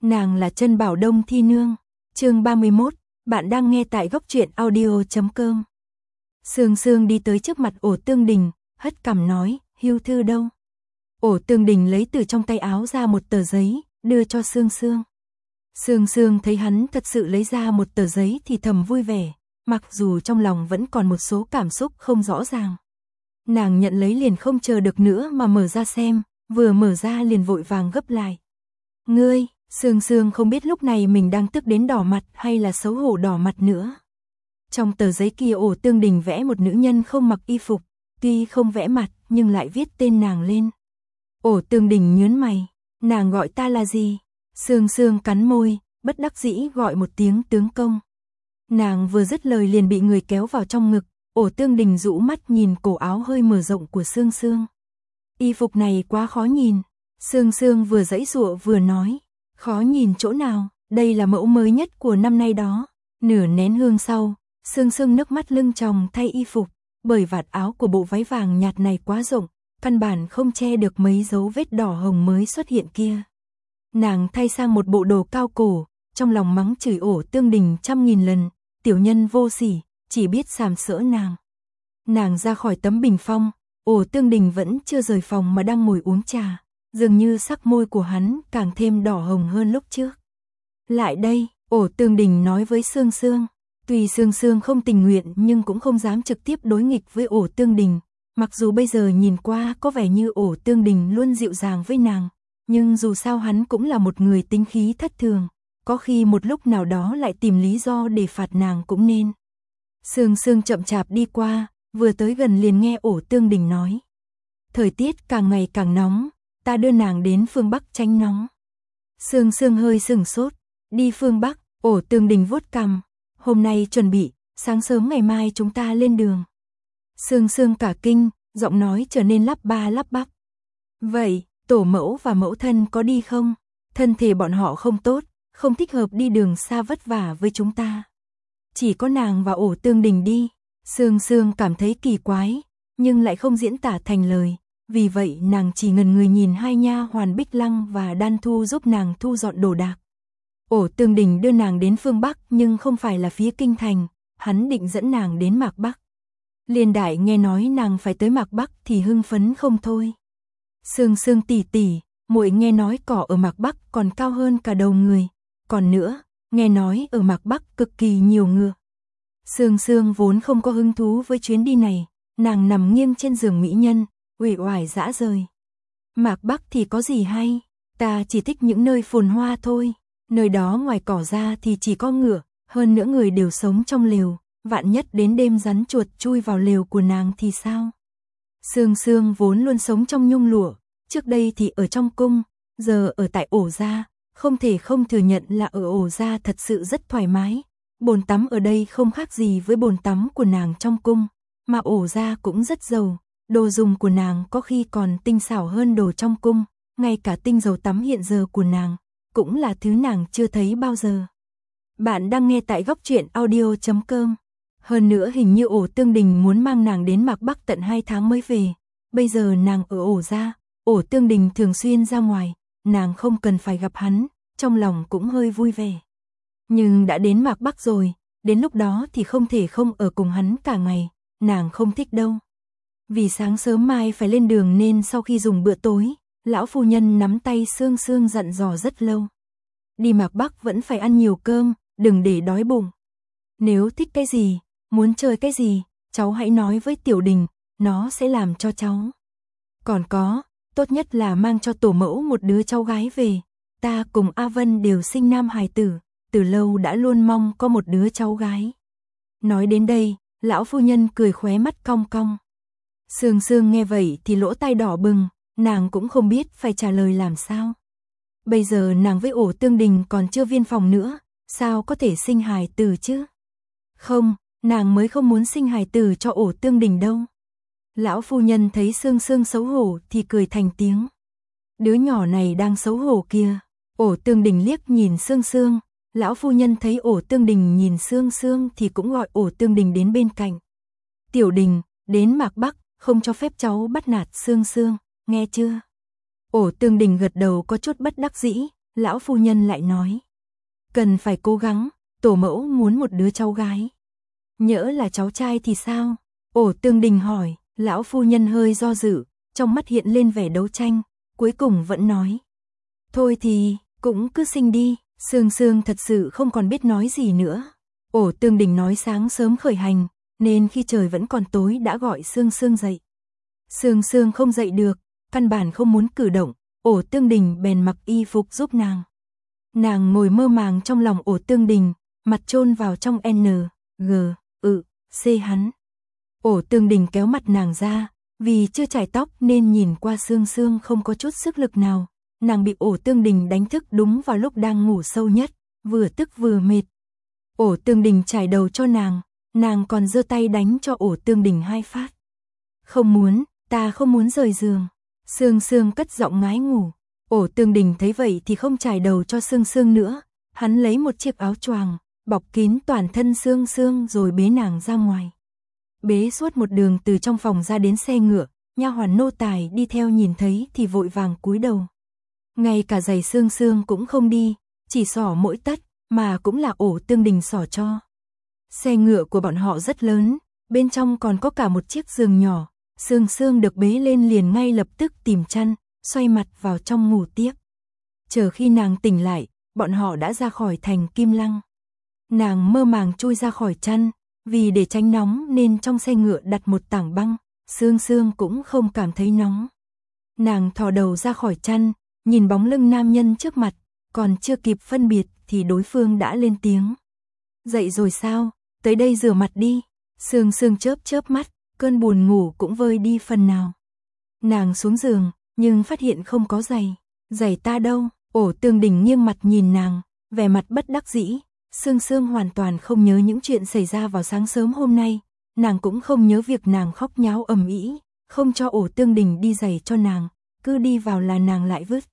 Nàng là Trân Bảo Đông Thi Nương. Chương 31, bạn đang nghe tại góc truyện audio.com. Sương Sương đi tới trước mặt Ổ Tương Đình, hất cằm nói, hưu thư đâu? Ổ Tương Đình lấy từ trong tay áo ra một tờ giấy, đưa cho Sương Sương. Sương Sương thấy hắn thật sự lấy ra một tờ giấy thì thầm vui vẻ, mặc dù trong lòng vẫn còn một số cảm xúc không rõ ràng. Nàng nhận lấy liền không chờ được nữa mà mở ra xem, vừa mở ra liền vội vàng gấp lại. Ngươi, Sương Sương không biết lúc này mình đang tức đến đỏ mặt hay là xấu hổ đỏ mặt nữa. Trong tờ giấy kia Ổ Tương Đình vẽ một nữ nhân không mặc y phục, tuy không vẽ mặt nhưng lại viết tên nàng lên. Ổ Tương Đình nhướng mày, nàng gọi ta là gì? Sương Sương cắn môi, bất đắc dĩ gọi một tiếng tướng công. Nàng vừa dứt lời liền bị người kéo vào trong ngực, Ổ Tương Đình rũ mắt nhìn cổ áo hơi mở rộng của Sương Sương. Y phục này quá khó nhìn. Sương Sương vừa giãy giụa vừa nói, khó nhìn chỗ nào, đây là mẫu mới nhất của năm nay đó. Nửa nén hương sau, Sương Sương nước mắt lưng tròng thay y phục, bởi vạt áo của bộ váy vàng nhạt này quá rộng, căn bản không che được mấy dấu vết đỏ hồng mới xuất hiện kia. Nàng thay sang một bộ đồ cao cổ, trong lòng mắng chửi Ổ Tương Đình trăm nghìn lần, tiểu nhân vô sỉ, chỉ biết sàm sỡ nàng. Nàng ra khỏi tấm bình phong, Ổ Tương Đình vẫn chưa rời phòng mà đang ngồi uống trà, dường như sắc môi của hắn càng thêm đỏ hồng hơn lúc trước. Lại đây, Ổ Tương Đình nói với Sương Sương. Tuy Sương Sương không tình nguyện nhưng cũng không dám trực tiếp đối nghịch với Ổ Tương Đình. Mặc dù bây giờ nhìn qua có vẻ như Ổ Tương Đình luôn dịu dàng với nàng, nhưng dù sao hắn cũng là một người tính khí thất thường, có khi một lúc nào đó lại tìm lý do để phạt nàng cũng nên. Sương Sương chậm chạp đi qua, vừa tới gần liền nghe Ổ Tương Đình nói. Thời tiết càng ngày càng nóng, ta đưa nàng đến phương Bắc tránh nóng. Sương Sương hơi sửng sốt, đi phương Bắc, Ổ Tương Đình vuốt cằm, hôm nay chuẩn bị, sáng sớm ngày mai chúng ta lên đường. Sương Sương cả kinh, giọng nói trở nên lắp ba lắp bắp. Vậy, tổ mẫu và mẫu thân có đi không? Thân thể bọn họ không tốt, không thích hợp đi đường xa vất vả với chúng ta. Chỉ có nàng và Ổ Tương Đình đi. Sương Sương cảm thấy kỳ quái, nhưng lại không diễn tả thành lời. Vì vậy nàng chỉ ngần người nhìn hai nha hoàn Bích Lăng và Đan Thu giúp nàng thu dọn đồ đạc. Ổ Tương Đình đưa nàng đến phương Bắc nhưng không phải là phía kinh thành, hắn định dẫn nàng đến Mạc Bắc. Liên Đại nghe nói nàng phải tới Mạc Bắc thì hưng phấn không thôi. Sương Sương tỷ tỷ, muội nghe nói cỏ ở Mạc Bắc còn cao hơn cả đầu người, còn nữa, nghe nói ở Mạc Bắc cực kỳ nhiều ngựa. Sương Sương vốn không có hứng thú với chuyến đi này, nàng nằm nghiêng trên giường mỹ nhân, uể oải dã rời. Mạc Bắc thì có gì hay, ta chỉ thích những nơi phồn hoa thôi, nơi đó ngoài cỏ ra thì chỉ có ngựa, hơn nữa người đều sống trong lều, vạn nhất đến đêm rắn chuột chui vào lều của nàng thì sao? Sương Sương vốn luôn sống trong nhung lụa, trước đây thì ở trong cung, giờ ở tại Ổ gia, không thể không thừa nhận là ở Ổ gia thật sự rất thoải mái. Bồn tắm ở đây không khác gì với bồn tắm của nàng trong cung, mà Ổ gia cũng rất giàu, đồ dùng của nàng có khi còn tinh xảo hơn đồ trong cung, ngay cả tinh dầu tắm hiện giờ của nàng, cũng là thứ nàng chưa thấy bao giờ. Bạn đang nghe tại góc truyện audio.com. Hơn nữa hình như Ổ Tương Đình muốn mang nàng đến Mạc Bắc tận 2 tháng mới về, bây giờ nàng ở Ổ gia, Ổ Tương Đình thường xuyên ra ngoài, nàng không cần phải gặp hắn, trong lòng cũng hơi vui vẻ. Nhưng đã đến Mạc Bắc rồi, đến lúc đó thì không thể không ở cùng hắn cả ngày, nàng không thích đâu. Vì sáng sớm mai phải lên đường nên sau khi dùng bữa tối, lão phu nhân nắm tay Sương Sương dặn dò rất lâu. Đi Mạc Bắc vẫn phải ăn nhiều cơm, đừng để đói bụng. Nếu thích cái gì, muốn chơi cái gì, cháu hãy nói với Tiểu Đình, nó sẽ làm cho cháu. Còn có, tốt nhất là mang cho tổ mẫu một đứa cháu gái về, ta cùng A Vân đều sinh nam hài tử, từ lâu đã luôn mong có một đứa cháu gái. Nói đến đây, lão phu nhân cười khóe mắt cong cong. Sương Sương nghe vậy thì lỗ tai đỏ bừng, nàng cũng không biết phải trả lời làm sao. Bây giờ nàng với Ổ Tương Đình còn chưa viên phòng nữa, sao có thể sinh hài tử chứ? Không, nàng mới không muốn sinh hài tử cho Ổ Tương Đình đâu. Lão phu nhân thấy Sương Sương xấu hổ thì cười thành tiếng. Đứa nhỏ này đang xấu hổ kìa. Ổ Tương Đình liếc nhìn Sương Sương, lão phu nhân thấy Ổ Tương Đình nhìn Sương Sương thì cũng gọi Ổ Tương Đình đến bên cạnh. Tiểu Đình, đến Mạc Bắc, không cho phép cháu bắt nạt Sương Sương, nghe chưa? Ổ Tương Đình gật đầu có chút bất đắc dĩ, lão phu nhân lại nói. Cần phải cố gắng, tổ mẫu muốn một đứa cháu gái. Nhỡ là cháu trai thì sao? Ổ Tương Đình hỏi, lão phu nhân hơi do dự, trong mắt hiện lên vẻ đấu tranh, cuối cùng vẫn nói. Thôi thì, cũng cứ sinh đi. Sương Sương thật sự không còn biết nói gì nữa. Ổ Tương Đình nói sáng sớm khởi hành, nên khi trời vẫn còn tối đã gọi Sương Sương dậy. Sương Sương không dậy được, căn bản không muốn cử động, Ổ Tương Đình bèn mặc y phục giúp nàng. Nàng ngồi mơ màng trong lòng Ổ Tương Đình, mặt chôn vào trong N, G, C hắn. Ổ Tương Đình kéo mặt nàng ra, vì chưa chải tóc nên nhìn qua Sương Sương không có chút sức lực nào. Nàng bị Ổ Tương Đình đánh thức đúng vào lúc đang ngủ sâu nhất, vừa tức vừa mệt. Ổ Tương Đình chải đầu cho nàng còn giơ tay đánh cho Ổ Tương Đình 2 phát. Không muốn, ta không muốn rời giường. Sương Sương cất giọng ngái ngủ. Ổ Tương Đình thấy vậy thì không chải đầu cho Sương Sương nữa, hắn lấy một chiếc áo choàng bọc kín toàn thân Sương Sương rồi bế nàng ra ngoài. Bế suốt một đường từ trong phòng ra đến xe ngựa, nha hoàn nô tài đi theo nhìn thấy thì vội vàng cúi đầu. Ngay cả giày Sương Sương cũng không đi, chỉ xỏ mỗi tất, mà cũng là Ổ Tương Đình xỏ cho. Xe ngựa của bọn họ rất lớn, bên trong còn có cả một chiếc giường nhỏ, Sương Sương được bế lên liền ngay lập tức tìm chăn, xoay mặt vào trong ngủ tiếp. Chờ khi nàng tỉnh lại, bọn họ đã ra khỏi thành Kim Lăng. Nàng mơ màng chui ra khỏi chăn, vì để tránh nóng nên trong xe ngựa đặt một tảng băng, Sương Sương cũng không cảm thấy nóng. Nàng thò đầu ra khỏi chăn, nhìn bóng lưng nam nhân trước mặt, còn chưa kịp phân biệt thì đối phương đã lên tiếng. Dậy rồi sao, tới đây rửa mặt đi. Sương Sương chớp chớp mắt, cơn buồn ngủ cũng vơi đi phần nào. Nàng xuống giường, nhưng phát hiện không có giày. Giày ta đâu? Ổ Tương Đình nghiêng mặt nhìn nàng, vẻ mặt bất đắc dĩ. Sương Sương hoàn toàn không nhớ những chuyện xảy ra vào sáng sớm hôm nay, nàng cũng không nhớ việc nàng khóc nháo ầm ĩ, không cho Ổ Tương Đình đi giày cho nàng, cứ đi vào là nàng lại vứt.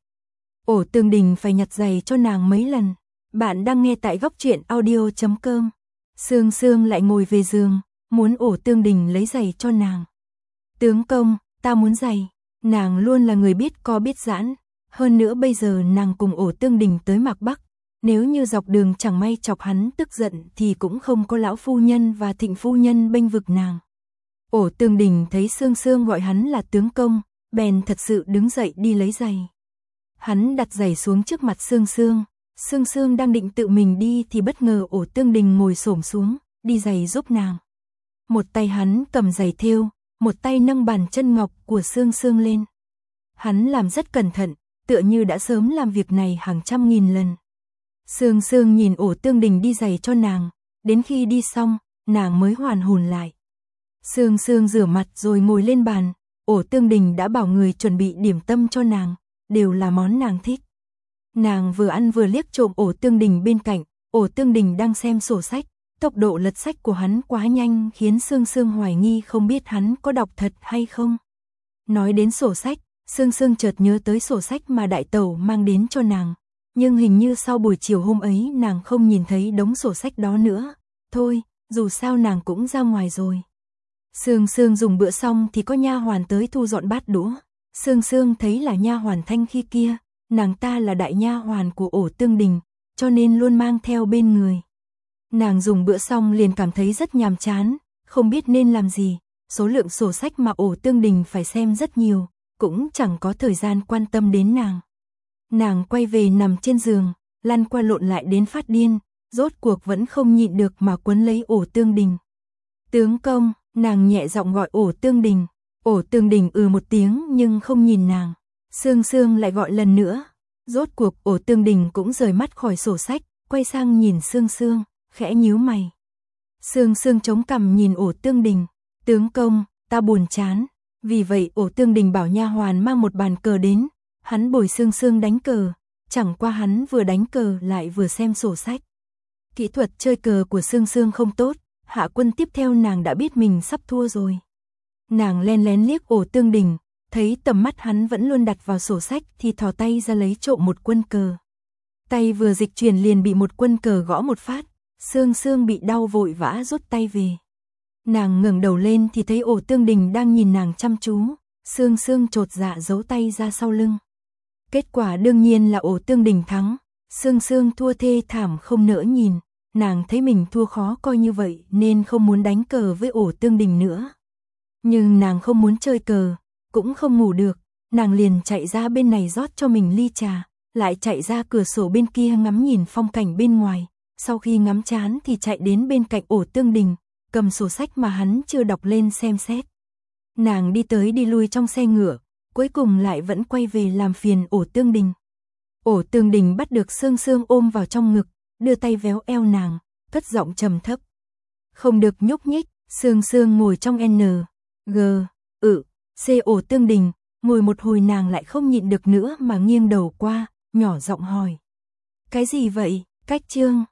Ổ Tương Đình phải nhặt giày cho nàng mấy lần. Bạn đang nghe tại góc truyện audio.com. Sương Sương lại ngồi về giường, muốn Ổ Tương Đình lấy giày cho nàng. Tướng công, ta muốn giày. Nàng luôn là người biết co biết giãn, hơn nữa bây giờ nàng cùng Ổ Tương Đình tới Mạc Bắc, nếu như dọc đường chẳng may chọc hắn tức giận thì cũng không có lão phu nhân và Thịnh phu nhân bênh vực nàng. Ổ Tương Đình thấy Sương Sương gọi hắn là tướng công, bèn thật sự đứng dậy đi lấy giày. Hắn đặt giày xuống trước mặt Sương Sương. Sương Sương đang định tự mình đi thì bất ngờ Ổ Tương Đình ngồi xổm xuống, đi giày giúp nàng. Một tay hắn cầm giày thêu, một tay nâng bàn chân ngọc của Sương Sương lên. Hắn làm rất cẩn thận, tựa như đã sớm làm việc này hàng trăm nghìn lần. Sương Sương nhìn Ổ Tương Đình đi giày cho nàng, đến khi đi xong, nàng mới hoàn hồn lại. Sương Sương rửa mặt rồi ngồi lên bàn, Ổ Tương Đình đã bảo người chuẩn bị điểm tâm cho nàng, đều là món nàng thích. Nàng vừa ăn vừa liếc trộm Ổ Tương Đình bên cạnh, Ổ Tương Đình đang xem sổ sách, tốc độ lật sách của hắn quá nhanh khiến Sương Sương hoài nghi không biết hắn có đọc thật hay không. Nói đến sổ sách, Sương Sương chợt nhớ tới sổ sách mà đại tẩu mang đến cho nàng, nhưng hình như sau buổi chiều hôm ấy nàng không nhìn thấy đống sổ sách đó nữa. Thôi, dù sao nàng cũng ra ngoài rồi. Sương Sương dùng bữa xong thì có nha hoàn tới thu dọn bát đũa. Sương Sương thấy là nha hoàn Thanh khi kia, nàng ta là đại nha hoàn của Ổ Tương Đình, cho nên luôn mang theo bên người. Nàng dùng bữa xong liền cảm thấy rất nhàm chán, không biết nên làm gì, số lượng sổ sách mà Ổ Tương Đình phải xem rất nhiều, cũng chẳng có thời gian quan tâm đến nàng. Nàng quay về nằm trên giường, lăn qua lộn lại đến phát điên, rốt cuộc vẫn không nhịn được mà quấn lấy Ổ Tương Đình. Tướng công, nàng nhẹ giọng gọi Ổ Tương Đình. Ổ Tương Đình một tiếng nhưng không nhìn nàng. Sương Sương lại gọi lần nữa. Rốt cuộc Ổ Tương Đình cũng rời mắt khỏi sổ sách, quay sang nhìn Sương Sương, khẽ nhíu mày. Sương Sương chống cằm nhìn Ổ Tương Đình. Tướng công, ta buồn chán. Vì vậy Ổ Tương Đình bảo nha hoàn mang một bàn cờ đến. Hắn bồi Sương Sương đánh cờ. Chẳng qua hắn vừa đánh cờ lại vừa xem sổ sách. Kỹ thuật chơi cờ của Sương Sương không tốt. Hạ quân tiếp theo nàng đã biết mình sắp thua rồi. Nàng len lén liếc Ổ Tương Đình, thấy tầm mắt hắn vẫn luôn đặt vào sổ sách thì thò tay ra lấy trộm một quân cờ. Tay vừa dịch chuyển liền bị một quân cờ gõ một phát, Sương Sương bị đau vội vã rút tay về. Nàng ngẩng đầu lên thì thấy Ổ Tương Đình đang nhìn nàng chăm chú, Sương Sương chột dạ giấu tay ra sau lưng. Kết quả đương nhiên là Ổ Tương Đình thắng, Sương Sương thua thê thảm không nỡ nhìn, nàng thấy mình thua khó coi như vậy nên không muốn đánh cờ với Ổ Tương Đình nữa. Nhưng nàng không muốn chơi cờ, cũng không ngủ được, nàng liền chạy ra bên này rót cho mình ly trà, lại chạy ra cửa sổ bên kia ngắm nhìn phong cảnh bên ngoài, sau khi ngắm chán thì chạy đến bên cạnh Ổ Tương Đình, cầm sổ sách mà hắn chưa đọc lên xem xét. Nàng đi tới đi lui trong xe ngựa, cuối cùng lại vẫn quay về làm phiền Ổ Tương Đình. Ổ Tương Đình bắt được Sương Sương ôm vào trong ngực, đưa tay véo eo nàng, cất giọng trầm thấp. Không được nhúc nhích, Sương Sương ngồi trong N, G, C. Ổ Tương Đình, ngồi một hồi nàng lại không nhịn được nữa mà nghiêng đầu qua, nhỏ giọng hỏi. Cái gì vậy, Cách Trương?